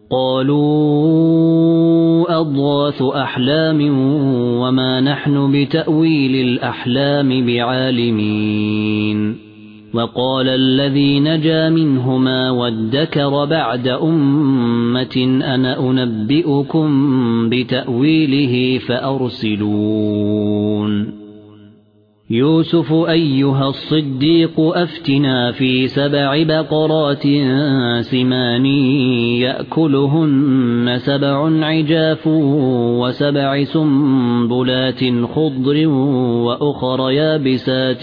قالوا أضغاث أحلام وما نحن بتأويل الأحلام بعالمين وقال الذي نجا منهما وادكر بعد أمة أنا أنبئكم بتأويله فأرسلون يوسف أيها الصديق أفتنا في 7 بقرات سمان يأكلهن 7 عجاف و7 سنبلات خضر وأخر يابسات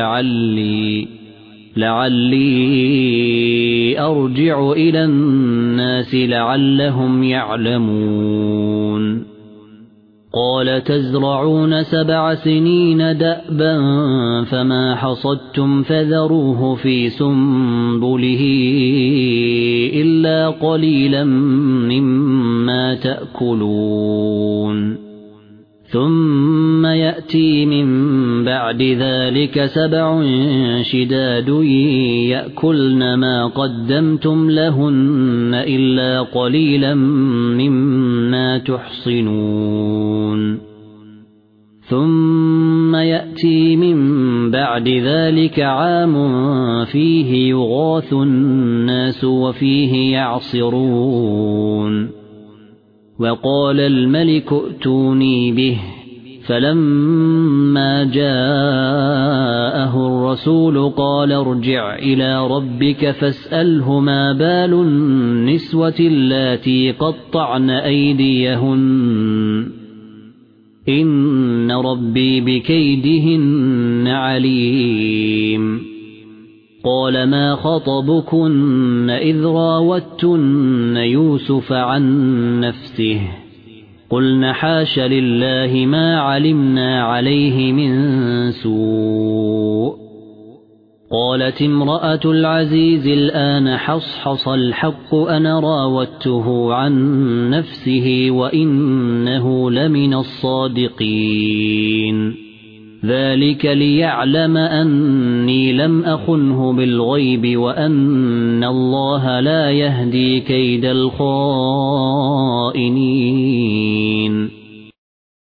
لعلي أرجع إلى الناس لعلهم يعلمون قال تزرعون 7 سنين دأبا فما حصدتم فذروه في سنبله إلا قليلا مما تأكلون ثم يأتي من بعد ذلك 7 شداد يأكلن ما قدمتم لهن إلا قليلا مما تحصنون ثم يأتي من بعد ذلك عام فيه يغاث الناس وفيه يعصرون وقال الملك ائتوني به فلما جاءه الرسول قال ارجع إلى ربك فاسأله ما بال النسوة اللاتي قطعن أيديهن إن ربي بكيدهن عليم قال ما خطبكن إذ راوتن يوسف عن نفسه قلن حاش لله ما علمنا عليه من سوء قالت امرأة العزيز الآن حصحص الحق أنا راودته عن نفسه وإنه لمن الصادقين ذلك ليعلم أني لم أخنه بالغيب وأن الله لا يهدي كيد الخائنين